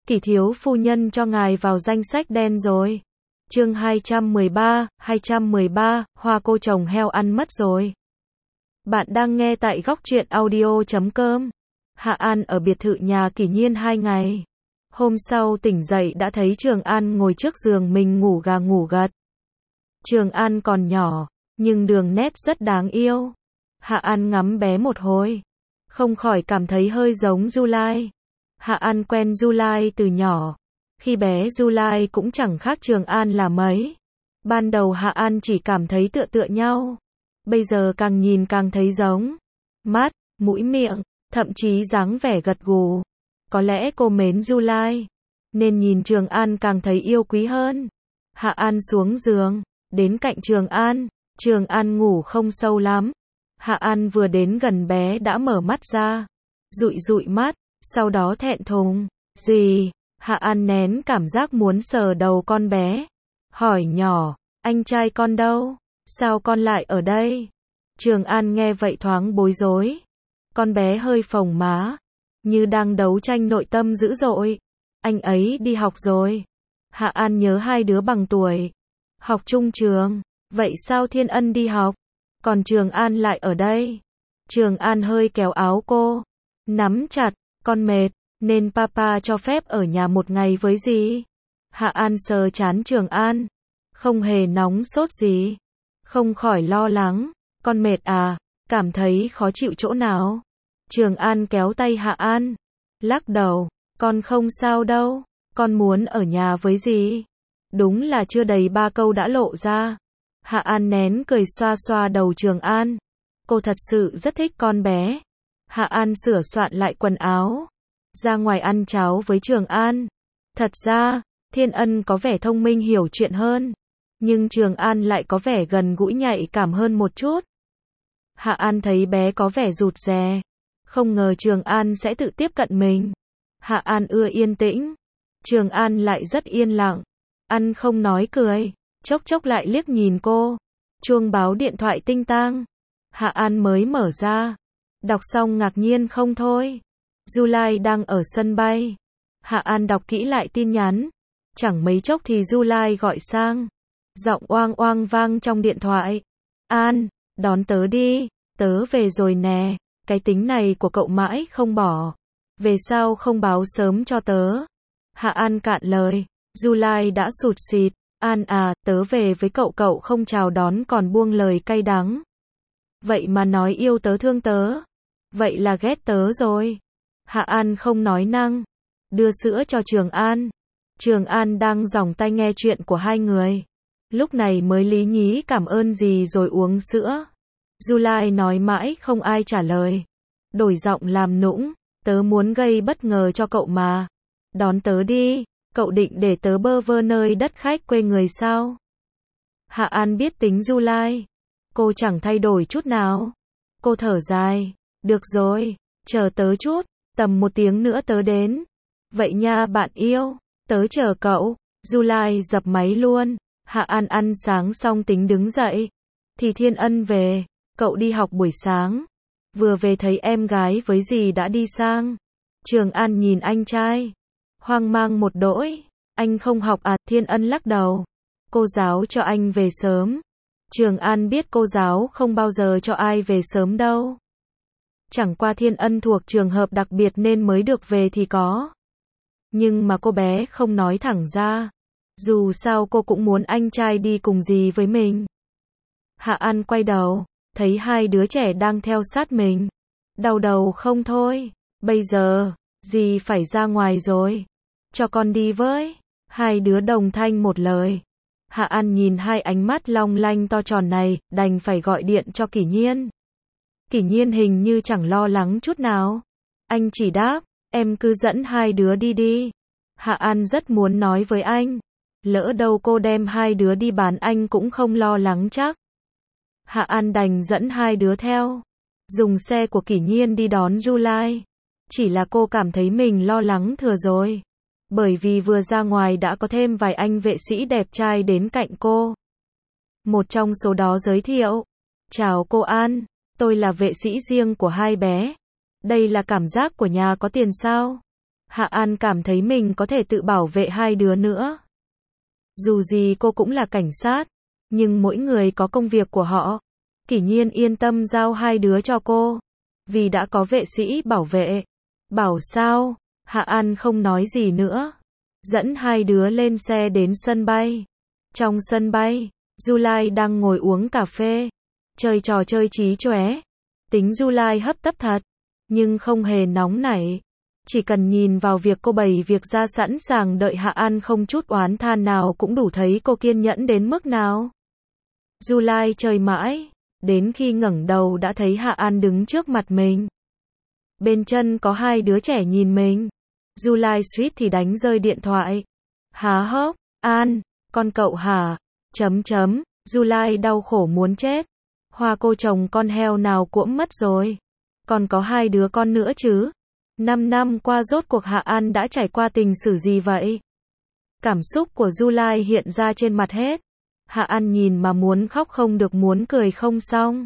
Kỷ thiếu phu nhân cho ngài vào danh sách đen rồi. Chương 213, hoa cô chồng heo ăn mất rồi. Bạn đang nghe tại góc truyện audio.com. Hạ An ở biệt thự nhà Kỷ Nhiên 2 ngày. Hôm sau tỉnh dậy đã thấy Trường An ngồi trước giường mình ngủ gà ngủ gật. Trường An còn nhỏ, nhưng đường nét rất đáng yêu. Hạ An ngắm bé một hồi, không khỏi cảm thấy hơi giống July. Hạ An quen July từ nhỏ. Khi bé July cũng chẳng khác Trường An là mấy. Ban đầu Hạ An chỉ cảm thấy tựa nhau. Bây giờ càng nhìn càng thấy giống. Mắt, mũi miệng, thậm chí dáng vẻ gật gù. Có lẽ cô mến July, nên nhìn Trường An càng thấy yêu quý hơn. Hạ An xuống giường, đến cạnh Trường An. Trường An ngủ không sâu lắm. Hạ An vừa đến gần bé đã mở mắt ra, dụi mắt, sau đó thẹn thùng. Gì? Hạ An nén cảm giác muốn sờ đầu con bé, hỏi nhỏ, anh trai con đâu? Sao con lại ở đây? Trường An nghe vậy thoáng bối rối. Con bé hơi phồng má, như đang đấu tranh nội tâm dữ dội. Anh ấy đi học rồi. Hạ An nhớ hai đứa bằng tuổi, học chung trường. Vậy sao Thiên Ân đi học, còn Trường An lại ở đây? Trường An hơi kéo áo cô, nắm chặt, con mệt, nên papa cho phép ở nhà một ngày với dì. Hạ An sờ trán Trường An, không hề nóng sốt gì, không khỏi lo lắng. Con mệt à, cảm thấy khó chịu chỗ nào? Trường An kéo tay Hạ An, lắc đầu, con không sao đâu, con muốn ở nhà với dì. Đúng là chưa đầy 3 câu đã lộ ra. Hạ An nén cười xoa xoa đầu Trường An. Cô thật sự rất thích con bé. Hạ An sửa soạn lại quần áo, ra ngoài ăn cháo với Trường An. Thật ra, Thiên Ân có vẻ thông minh hiểu chuyện hơn, nhưng Trường An lại có vẻ gần gũi nhạy cảm hơn một chút. Hạ An thấy bé có vẻ rụt rè, không ngờ Trường An sẽ tự tiếp cận mình. Hạ An ưa yên tĩnh, Trường An lại rất yên lặng, ăn không nói cười, chốc chốc lại liếc nhìn cô. Chuông báo điện thoại tinh tang. Hạ An mới mở ra, đọc xong ngạc nhiên không thôi. July đang ở sân bay. Hạ An đọc kỹ lại tin nhắn. Chẳng mấy chốc thì July gọi sang. Giọng oang oang vang trong điện thoại. An, đón tớ đi, tớ về rồi nè. Cái tính này của cậu mãi không bỏ. Về sao không báo sớm cho tớ? Hạ An cạn lời. July đã sụt sịt. An à, tớ về với cậu không chào đón còn buông lời cay đắng. Vậy mà nói yêu tớ thương tớ. Vậy là ghét tớ rồi. Hạ An không nói năng, đưa sữa cho Trường An. Trường An đang giòng tai nghe chuyện của hai người. Lúc này mới lý nhí cảm ơn gì rồi uống sữa. July nói mãi không ai trả lời. Đổi giọng làm nũng, tớ muốn gây bất ngờ cho cậu mà. Đón tớ đi, cậu định để tớ bơ vơ nơi đất khách quê người sao? Hạ An biết tính July. Cô chẳng thay đổi chút nào. Cô thở dài, được rồi, chờ tớ chút, tầm 1 tiếng nữa tớ đến. Vậy nha bạn yêu, tớ chờ cậu. July dập máy luôn. Hạ An ăn sáng xong tính đứng dậy, thì Thiên Ân về. Cậu đi học buổi sáng, vừa về thấy em gái với dì đã đi sang. Trường An nhìn anh trai, hoang mang một đỗi. Anh không học à? Thiên Ân lắc đầu. Cô giáo cho anh về sớm. Trường An biết cô giáo không bao giờ cho ai về sớm đâu. Chẳng qua Thiên Ân thuộc trường hợp đặc biệt nên mới được về thì có. Nhưng mà cô bé không nói thẳng ra. Dù sao cô cũng muốn anh trai đi cùng dì với mình. Hạ An quay đầu, thấy hai đứa trẻ đang theo sát mình. Đau đầu không thôi. Bây giờ, dì phải ra ngoài rồi. Cho con đi với. Hai đứa đồng thanh một lời. Hạ An nhìn hai ánh mắt long lanh to tròn này, đành phải gọi điện cho Kỷ Nhiên. Kỷ Nhiên hình như chẳng lo lắng chút nào. Anh chỉ đáp, em cứ dẫn hai đứa đi đi. Hạ An rất muốn nói với anh, lỡ đâu cô đem hai đứa đi bán anh cũng không lo lắng chắc. Hạ An đành dẫn hai đứa theo, dùng xe của Kỷ Nhiên đi đón July. Chỉ là cô cảm thấy mình lo lắng thừa rồi. Bởi vì vừa ra ngoài đã có thêm vài anh vệ sĩ đẹp trai đến cạnh cô. Một trong số đó giới thiệu, chào cô An, tôi là vệ sĩ riêng của hai bé. Đây là cảm giác của nhà có tiền sao? Hạ An cảm thấy mình có thể tự bảo vệ hai đứa nữa. Dù gì cô cũng là cảnh sát, nhưng mỗi người có công việc của họ. Kỷ Nhiên yên tâm giao hai đứa cho cô, vì đã có vệ sĩ bảo vệ. Bảo sao? Hạ An không nói gì nữa. Dẫn hai đứa lên xe đến sân bay. Trong sân bay, July đang ngồi uống cà phê, chơi trò chơi trí chóe. Tính July hấp tấp thật, nhưng không hề nóng nảy. Chỉ cần nhìn vào việc cô bày việc ra sẵn sàng đợi Hạ An không chút oán than nào cũng đủ thấy cô kiên nhẫn đến mức nào. July chơi mãi, đến khi ngẩng đầu đã thấy Hạ An đứng trước mặt mình. Bên chân có hai đứa trẻ nhìn mình. July suýt thì đánh rơi điện thoại. Há hốc, An, con cậu hả? July đau khổ muốn chết. Hoa cô chồng con heo nào cũng mất rồi. Còn có hai đứa con nữa chứ. 5 năm qua rốt cuộc Hạ An đã trải qua tình sử gì vậy? Cảm xúc của July hiện ra trên mặt hết. Hạ An nhìn mà muốn khóc không được muốn cười không xong.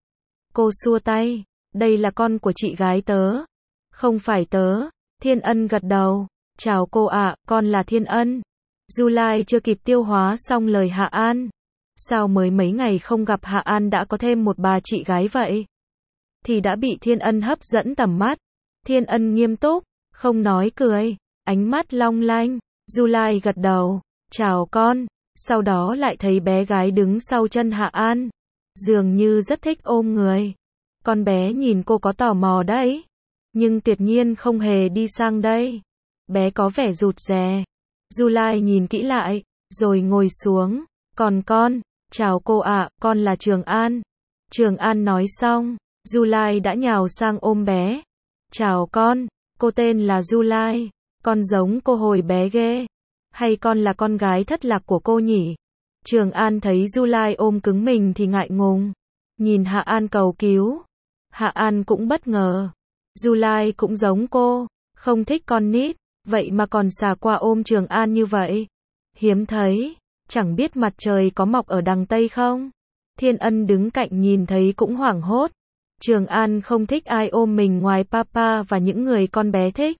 Cô xua tay. Đây là con của chị gái tớ. Không phải tớ. Thiên Ân gật đầu. Chào cô ạ, con là Thiên Ân. July chưa kịp tiêu hóa xong lời Hạ An. Sao mới mấy ngày không gặp Hạ An đã có thêm một bà chị gái vậy? Thì đã bị Thiên Ân hấp dẫn tầm mắt. Thiên Ân nghiêm túc, không nói cười, ánh mắt long lanh. July gật đầu, chào con. Sau đó lại thấy bé gái đứng sau chân Hạ An. Dường như rất thích ôm người. Con bé nhìn cô có tò mò đấy. Nhưng tuyệt nhiên không hề đi sang đây. Bé có vẻ rụt rè. July nhìn kỹ lại, rồi ngồi xuống. Còn con, chào cô ạ, con là Trường An. Trường An nói xong, July đã nhào sang ôm bé. Chào con, cô tên là July. Con giống cô hồi bé ghê. Hay con là con gái thất lạc của cô nhỉ? Trường An thấy July ôm cứng mình thì ngại ngùng. Nhìn Hạ An cầu cứu. Hạ An cũng bất ngờ. July cũng giống cô, không thích con nít, vậy mà còn xà qua ôm Trường An như vậy. Hiếm thấy, chẳng biết mặt trời có mọc ở đằng Tây không? Thiên Ân đứng cạnh nhìn thấy cũng hoảng hốt. Trường An không thích ai ôm mình ngoài papa và những người con bé thích.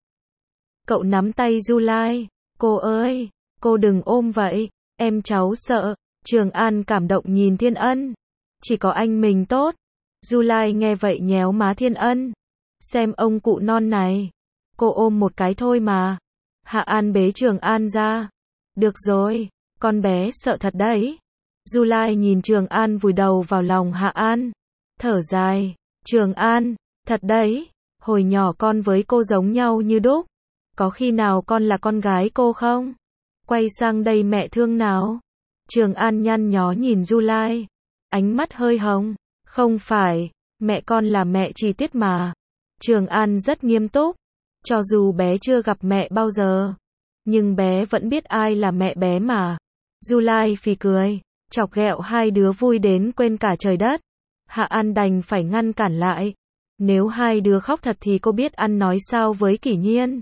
Cậu nắm tay July. Cô ơi, cô đừng ôm vậy, em cháu sợ. Trường An cảm động nhìn Thiên Ân. Chỉ có anh mình tốt. July nghe vậy nhéo má Thiên Ân. Xem ông cụ non này. Cô ôm một cái thôi mà. Hạ An bế Trường An ra. Được rồi, con bé sợ thật đấy. July nhìn Trường An vùi đầu vào lòng Hạ An. Thở dài. Trường An, thật đấy. Hồi nhỏ con với cô giống nhau như đúc. Có khi nào con là con gái cô không? Quay sang đây mẹ thương nào. Trường An nhăn nhó nhìn July. Ánh mắt hơi hồng. Không phải, mẹ con là mẹ Chi Tiết mà. Trường An rất nghiêm túc. Cho dù bé chưa gặp mẹ bao giờ, nhưng bé vẫn biết ai là mẹ bé mà. July phì cười, chọc ghẹo hai đứa vui đến quên cả trời đất. Hạ An đành phải ngăn cản lại. Nếu hai đứa khóc thật thì cô biết ăn nói sao với Kỷ Nhiên.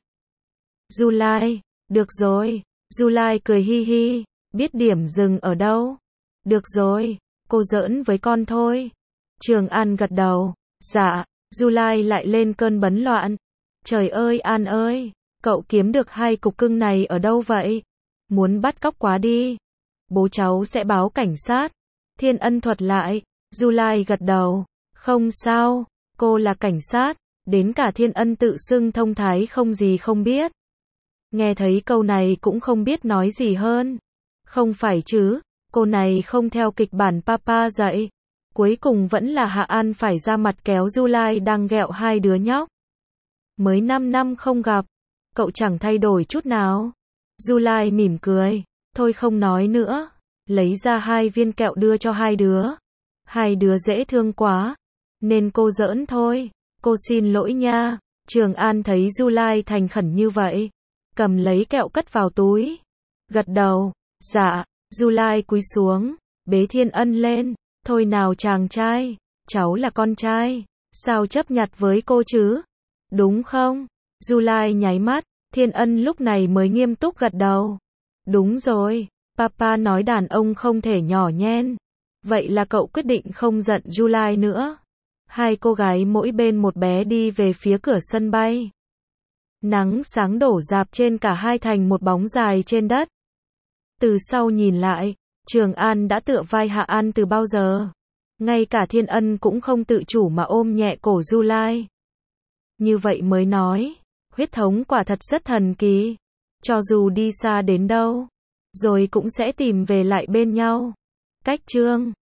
July, được rồi. July cười hi hi, biết điểm dừng ở đâu. Được rồi, cô giỡn với con thôi. Trường An gật đầu. Dạ. July lại lên cơn bấn loạn. Trời ơi An ơi, cậu kiếm được hai cục cưng này ở đâu vậy? Muốn bắt cóc quá đi. Bố cháu sẽ báo cảnh sát. Thiên Ân thuật lại. July gật đầu. Không sao, cô là cảnh sát. Đến cả Thiên Ân tự xưng thông thái không gì không biết. Nghe thấy câu này cũng không biết nói gì hơn. Không phải chứ, cô này không theo kịch bản papa dạy. Cuối cùng vẫn là Hạ An phải ra mặt kéo July đang ghẹo hai đứa nhóc. Mới 5 năm không gặp, cậu chẳng thay đổi chút nào. July mỉm cười, thôi không nói nữa. Lấy ra 2 viên kẹo đưa cho hai đứa. Hai đứa dễ thương quá, nên cô giỡn thôi. Cô xin lỗi nha. Trường An thấy July thành khẩn như vậy, cầm lấy kẹo cất vào túi. Gật đầu, dạ. July cúi xuống, bế Thiên Ân lên. Thôi nào chàng trai, cháu là con trai, sao chấp nhặt với cô chứ? Đúng không? July nháy mắt, Thiên Ân lúc này mới nghiêm túc gật đầu. Đúng rồi, papa nói đàn ông không thể nhỏ nhen. Vậy là cậu quyết định không giận July nữa. Hai cô gái mỗi bên một bé đi về phía cửa sân bay. Nắng sáng đổ rạp trên cả hai thành một bóng dài trên đất. Từ sau nhìn lại, Trường An đã tựa vai Hạ An từ bao giờ. Ngay cả Thiên Ân cũng không tự chủ mà ôm nhẹ cổ Du Lai. Như vậy mới nói, huyết thống quả thật rất thần kỳ. Cho dù đi xa đến đâu, rồi cũng sẽ tìm về lại bên nhau. Cách chương